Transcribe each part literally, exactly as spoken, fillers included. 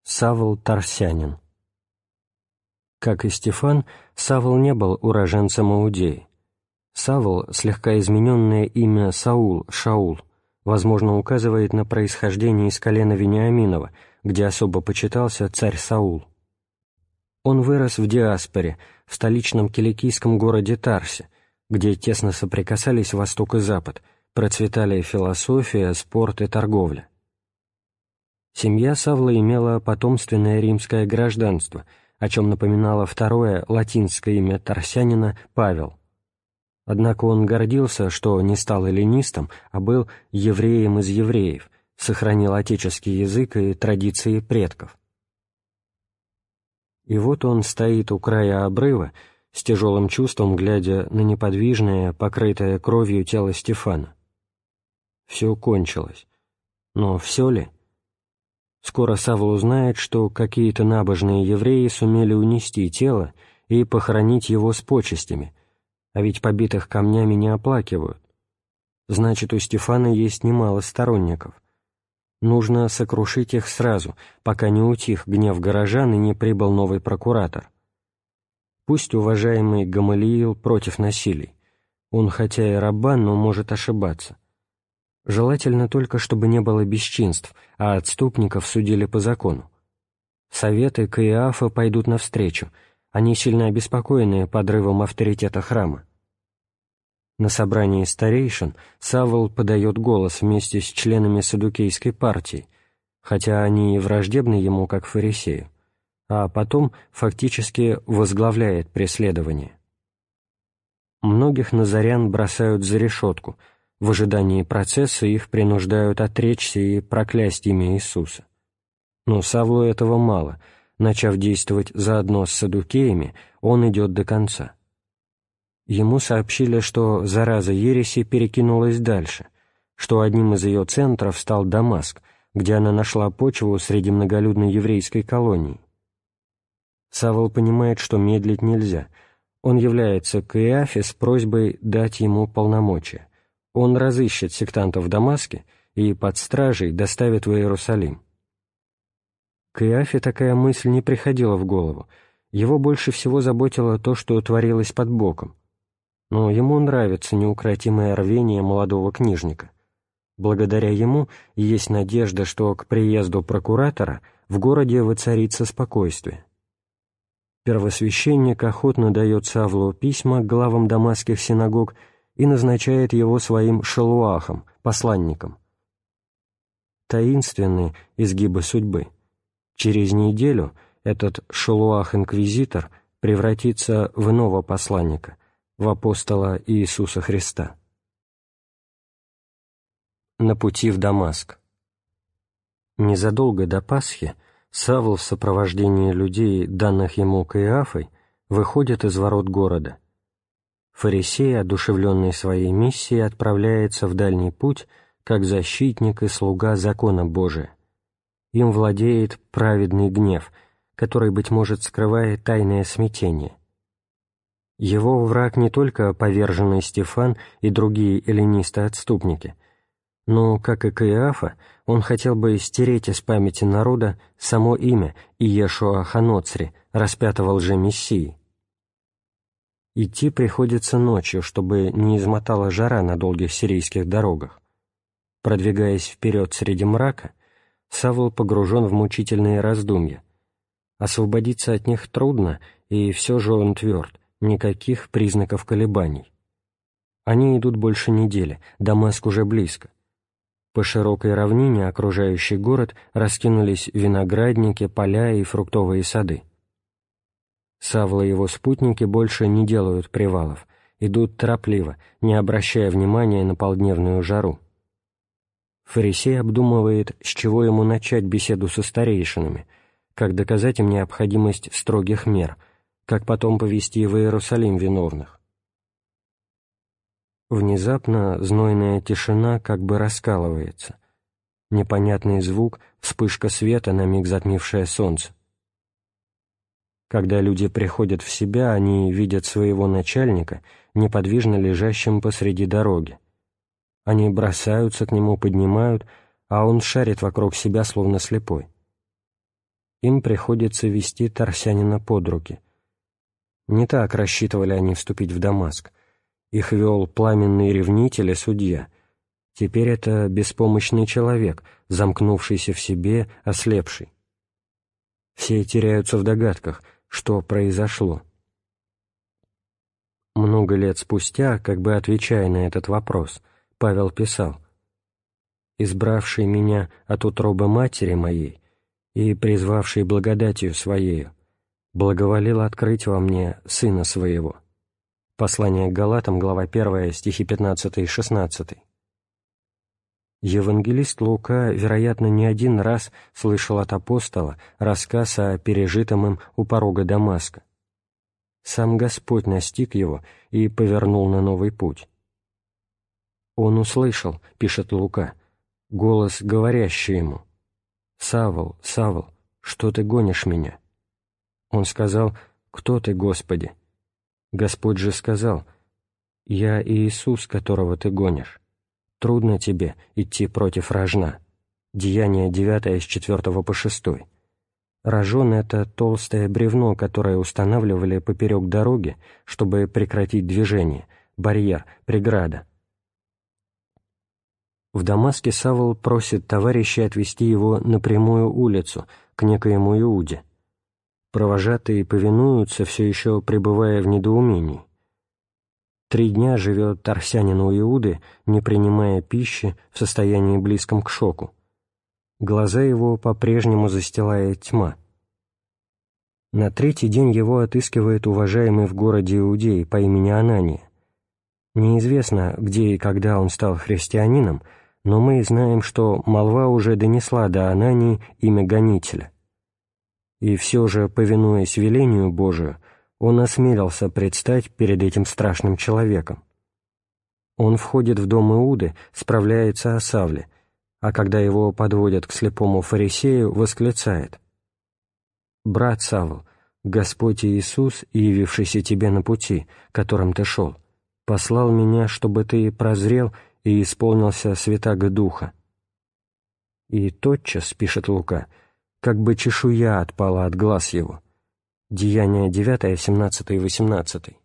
Савл Тарсянин. Как и Стефан, Савл не был уроженцем Иудеи. Савл, слегка измененное имя Саул, Шаул, возможно, указывает на происхождение из колена Вениаминова, где особо почитался царь Саул. Он вырос в диаспоре, в столичном киликийском городе Тарсе, где тесно соприкасались Восток и Запад, процветали философия, спорт и торговля. Семья Савла имела потомственное римское гражданство, о чем напоминало второе латинское имя Тарсянина Павел. Однако он гордился, что не стал эллинистом, а был евреем из евреев, сохранил отеческий язык и традиции предков. И вот он стоит у края обрыва, с тяжелым чувством глядя на неподвижное, покрытое кровью тело Стефана. Все кончилось. Но все ли? Скоро Савл узнает, что какие-то набожные евреи сумели унести тело и похоронить его с почестями, а ведь побитых камнями не оплакивают. Значит, у Стефана есть немало сторонников. Нужно сокрушить их сразу, пока не утих гнев горожан и не прибыл новый прокуратор. Пусть уважаемый Гамалиил против насилий. Он хотя и раббан, но может ошибаться. Желательно только, чтобы не было бесчинств, а отступников судили по закону. Советы Каиафа пойдут навстречу, они сильно обеспокоены подрывом авторитета храма. На собрании старейшин Савл подает голос вместе с членами саддукейской партии, хотя они и враждебны ему как фарисею, а потом фактически возглавляет преследование. Многих назарян бросают за решетку, в ожидании процесса их принуждают отречься и проклясть имя Иисуса. Но Савлу этого мало. Начав действовать заодно с саддукеями, он идет до конца. Ему сообщили, что зараза ереси перекинулась дальше, что одним из ее центров стал Дамаск, где она нашла почву среди многолюдной еврейской колонии. Савл понимает, что медлить нельзя. Он является к Каиафе с просьбой дать ему полномочия. Он разыщет сектантов в Дамаске и под стражей доставит в Иерусалим. Каиафе такая мысль не приходила в голову. Его больше всего заботило то, что творилось под боком. Но ему нравится неукротимое рвение молодого книжника. Благодаря ему есть надежда, что к приезду прокуратора в городе воцарится спокойствие. Первосвященник охотно дает Савлу письма к главам дамасских синагог и назначает его своим шалуахом, посланником. Таинственные изгибы судьбы. Через неделю этот шалуах-инквизитор превратится в иного посланника, в апостола Иисуса Христа. На пути в Дамаск. Незадолго до Пасхи Савл в сопровождении людей, данных ему Каиафой, выходит из ворот города. Фарисей, одушевленный своей миссией, отправляется в дальний путь, как защитник и слуга закона Божия. Им владеет праведный гнев, который, быть может, скрывает тайное смятение. Его враг не только поверженный Стефан и другие эллинисты-отступники, но, как и Каиафа, он хотел бы стереть из памяти народа само имя Иешуа Ханоцри, распятого лжемессии. Идти приходится ночью, чтобы не измотала жара на долгих сирийских дорогах. Продвигаясь вперед среди мрака, Савл погружен в мучительные раздумья. Освободиться от них трудно, и все же он тверд, никаких признаков колебаний. Они идут больше недели, Дамаск уже близко. По широкой равнине, окружающей город, раскинулись виноградники, поля и фруктовые сады. Савл и его спутники больше не делают привалов, идут торопливо, не обращая внимания на полдневную жару. Фарисей обдумывает, с чего ему начать беседу со старейшинами, как доказать им необходимость строгих мер, как потом повести в Иерусалим виновных. Внезапно знойная тишина как бы раскалывается. Непонятный звук, вспышка света, на миг затмившая солнце. Когда люди приходят в себя, они видят своего начальника, неподвижно лежащим посреди дороги. Они бросаются к нему, поднимают, а он шарит вокруг себя, словно слепой. им приходится вести Тарсянина под руки. Не так рассчитывали они вступить в Дамаск. Их вел пламенный ревнитель и судья. Теперь это беспомощный человек, замкнувшийся в себе, ослепший. Все теряются в догадках, что произошло. Много лет спустя, как бы отвечая на этот вопрос, Павел писал: «Избравший меня от утробы матери моей и призвавший благодатью Своею, благоволил открыть во мне Сына Своего». Послание к Галатам, глава первая, стихи пятнадцатый и шестнадцатый. Евангелист Лука, вероятно, не один раз слышал от апостола рассказ о пережитом им у порога Дамаска. Сам Господь настиг его и повернул на новый путь. «Он услышал, — пишет Лука, — голос, говорящий ему: „Савл, Савл, что ты гонишь меня?“ Он сказал: „Кто ты, Господи?“ Господь же сказал: „Я Иисус, которого ты гонишь. Трудно тебе идти против рожна». Деяние девятое, с четвертого по шестой. Рожон — это толстое бревно, которое устанавливали поперек дороги, чтобы прекратить движение, барьер, преграда. В Дамаске Савл просит товарищей отвести его на прямую улицу, к некоему Иуде. Провожатые повинуются, все еще пребывая в недоумении. Три дня живет Тарсянин у Иуды, не принимая пищи, в состоянии близком к шоку. Глаза его по-прежнему застилает тьма. На третий день его отыскивает уважаемый в городе Иудей по имени Анания. Неизвестно, где и когда он стал христианином, но мы знаем, что молва уже донесла до Анании имя гонителя. И все же, повинуясь велению Божию, он осмелился предстать перед этим страшным человеком. Он входит в дом Иуды, справляется о Савле, а когда его подводят к слепому фарисею, восклицает: «Брат Савл, Господь Иисус, явившийся тебе на пути, которым ты шел, послал меня, чтобы ты прозрел и исполнился Святаго Духа». И тотчас, пишет Лука, как бы чешуя отпала от глаз его. Деяние девятое, семнадцатый и восемнадцатый.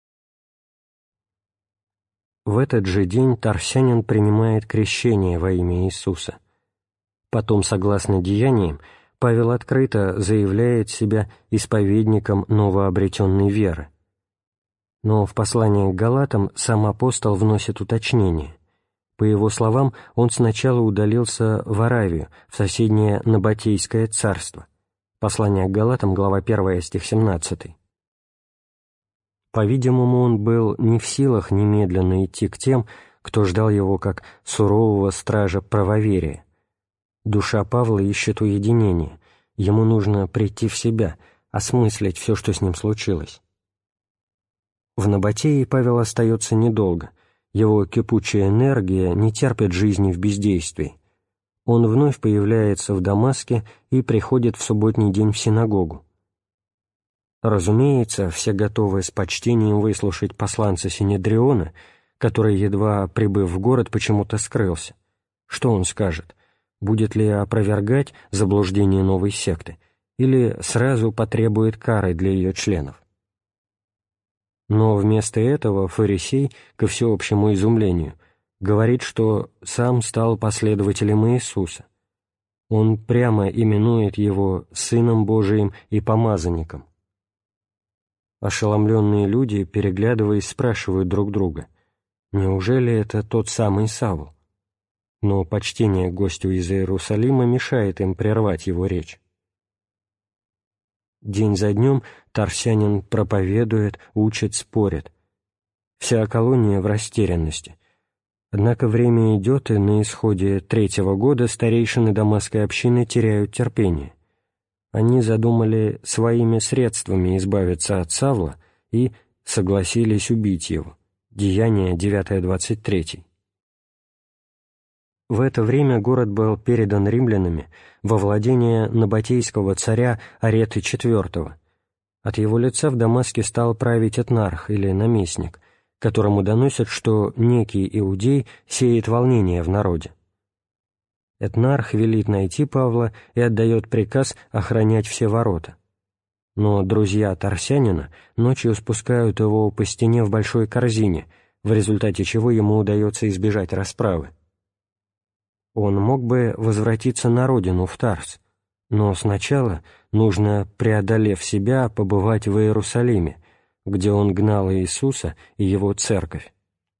В этот же день Тарсянин принимает крещение во имя Иисуса. Потом, согласно деяниям, Павел открыто заявляет себя исповедником новообретенной веры. Но в послании к Галатам сам апостол вносит уточнение. По его словам, он сначала удалился в Аравию, в соседнее Набатейское царство. Послание к Галатам, глава первая, стих семнадцатый. По-видимому, он был не в силах немедленно идти к тем, кто ждал его как сурового стража правоверия. Душа Павла ищет уединения, ему нужно прийти в себя, осмыслить все, что с ним случилось. В Набатее Павел остается недолго, его кипучая энергия не терпит жизни в бездействии. Он вновь появляется в Дамаске и приходит в субботний день в синагогу. Разумеется, все готовы с почтением выслушать посланца Синедриона, который, едва прибыв в город, почему-то скрылся. Что он скажет? Будет ли опровергать заблуждение новой секты или сразу потребует кары для ее членов? Но вместо этого фарисей, ко всеобщему изумлению, говорит, что сам стал последователем Иисуса. Он прямо именует его Сыном Божиим и помазанником. Ошеломленные люди, переглядываясь, спрашивают друг друга: неужели это тот самый Савл? Но почтение к гостю из Иерусалима мешает им прервать его речь. День за днем Тарсянин проповедует, учит, спорит. Вся колония в растерянности. Однако время идет, и на исходе третьего года старейшины Дамасской общины теряют терпение. Они задумали своими средствами избавиться от Савла и согласились убить его. Деяние девятое, двадцать третий. В это время город был передан римлянами во владение набатейского царя Ареты четвёртого. От его лица в Дамаске стал править этнарх или наместник, которому доносят, что некий иудей сеет волнение в народе. Этнарх велит найти Павла и отдает приказ охранять все ворота. Но друзья Тарсянина ночью спускают его по стене в большой корзине, в результате чего ему удается избежать расправы. Он мог бы возвратиться на родину, в Тарс, но сначала нужно, преодолев себя, побывать в Иерусалиме, где он гнал Иисуса и его церковь.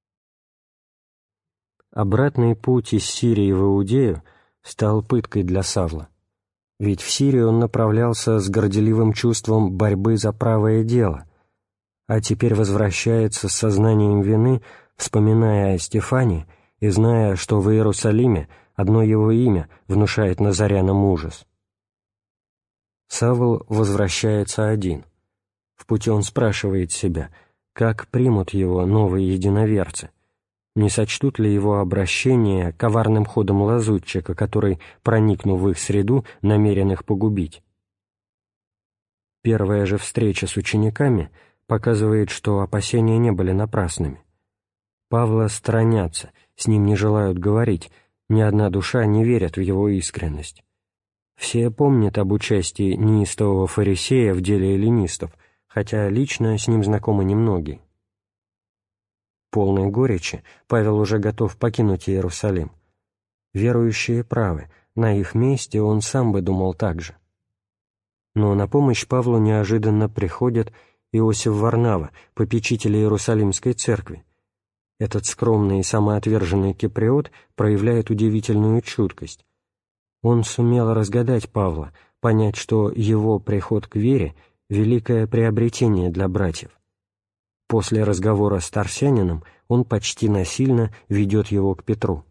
Обратный путь из Сирии в Иудею стал пыткой для Савла, ведь в Сирию он направлялся с горделивым чувством борьбы за правое дело, а теперь возвращается с сознанием вины, вспоминая о Стефане и зная, что в Иерусалиме одно его имя внушает назарянам ужас. Савл возвращается один. В пути он спрашивает себя, как примут его новые единоверцы, не сочтут ли его обращение коварным ходом лазутчика, который, проникнув в их среду, намерен их погубить. Первая же встреча с учениками показывает, что опасения не были напрасными. Павла сторонятся, с ним не желают говорить, ни одна душа не верит в его искренность. Все помнят об участии неистового фарисея в деле эллинистов, хотя лично с ним знакомы немногие. Полной горечи Павел уже готов покинуть Иерусалим. Верующие правы, на их месте он сам бы думал так же. Но на помощь Павлу неожиданно приходит Иосиф Варнава, попечитель Иерусалимской церкви. Этот скромный и самоотверженный киприот проявляет удивительную чуткость. Он сумел разгадать Павла, понять, что его приход к вере — великое приобретение для братьев. После разговора с Тарсянином он почти насильно ведет его к Петру.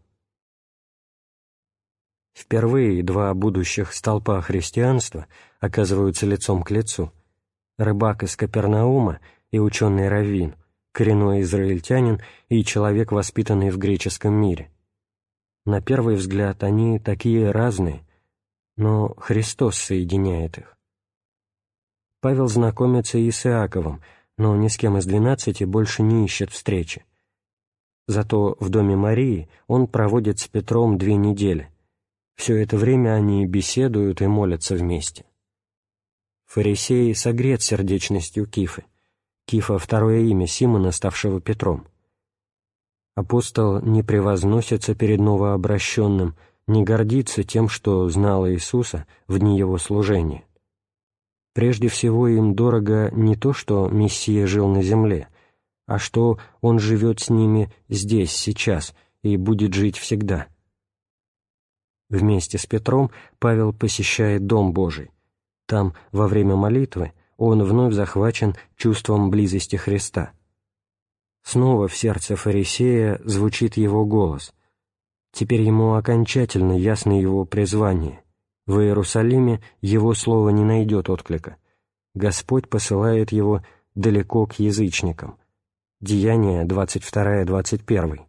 Впервые два будущих столпа христианства оказываются лицом к лицу. Рыбак из Капернаума и ученый-раввин, коренной израильтянин и человек, воспитанный в греческом мире. На первый взгляд они такие разные, но Христос соединяет их. Павел знакомится и с Иаковом, но ни с кем из двенадцати больше не ищет встречи. Зато в доме Марии он проводит с Петром две недели. Все это время они беседуют и молятся вместе. Фарисей согрет сердечностью Кифы. Кифа — второе имя Симона, ставшего Петром. Апостол не превозносится перед новообращенным, не гордится тем, что знал Иисуса в дни его служения. Прежде всего им дорого не то, что Мессия жил на земле, а что Он живет с ними здесь, сейчас, и будет жить всегда. Вместе с Петром Павел посещает Дом Божий. Там, во время молитвы, он вновь захвачен чувством близости Христа. Снова в сердце фарисея звучит его голос. Теперь ему окончательно ясно его призвание. В Иерусалиме его слово не найдет отклика. Господь посылает его далеко к язычникам. Деяния двадцать вторая двадцать первая.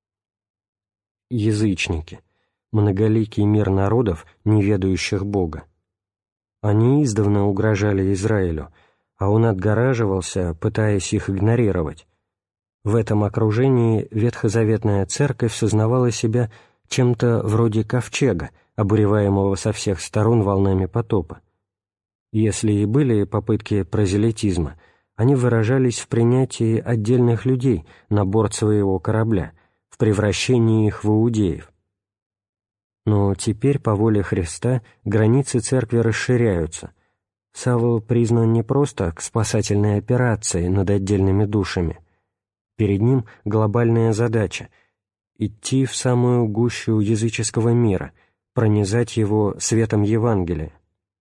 Язычники — многоликий мир народов, не ведающих Бога. Они издавна угрожали Израилю, а он отгораживался, пытаясь их игнорировать. В этом окружении ветхозаветная церковь сознавала себя чем-то вроде ковчега, обуреваемого со всех сторон волнами потопа. Если и были попытки прозелитизма, они выражались в принятии отдельных людей на борт своего корабля, в превращении их в иудеев. Но теперь, по воле Христа, границы церкви расширяются. Савл признан не просто к спасательной операции над отдельными душами. Перед ним глобальная задача — идти в самую гущу языческого мира, пронизать его светом Евангелия.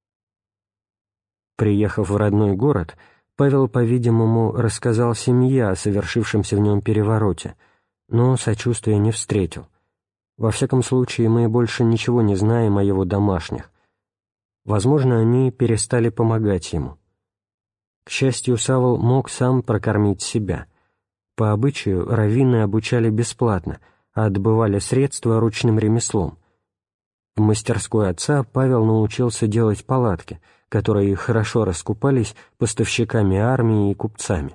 Приехав в родной город, Павел, по-видимому, рассказал семье о совершившемся в нем перевороте, но сочувствия не встретил. Во всяком случае, мы больше ничего не знаем о его домашних. Возможно, они перестали помогать ему. К счастью, Савл мог сам прокормить себя. По обычаю, раввины обучали бесплатно, а добывали средства ручным ремеслом. В мастерской отца Павел научился делать палатки, которые хорошо раскупались поставщиками армии и купцами.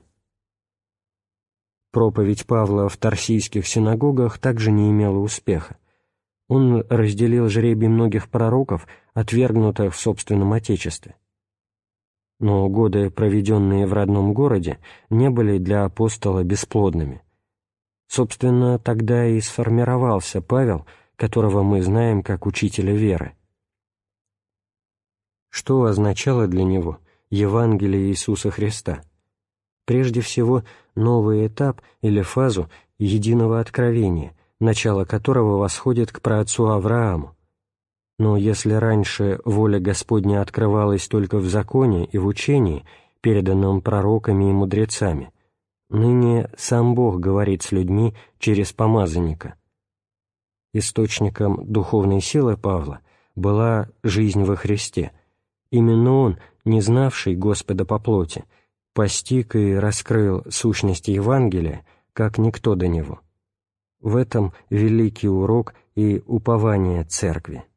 Проповедь Павла в тарсийских синагогах также не имела успеха. Он разделил жребий многих пророков, отвергнутых в собственном отечестве. Но годы, проведенные в родном городе, не были для апостола бесплодными. Собственно, тогда и сформировался Павел, которого мы знаем как учителя веры. Что означало для него Евангелие Иисуса Христа? Прежде всего, новый этап или фазу единого откровения, начало которого восходит к праотцу Аврааму. Но если раньше воля Господня открывалась только в законе и в учении, переданном пророками и мудрецами, ныне сам Бог говорит с людьми через помазанника. Источником духовной силы Павла была жизнь во Христе. Именно он, не знавший Господа по плоти, постиг и раскрыл сущность Евангелия, как никто до него. В этом великий урок и упование Церкви.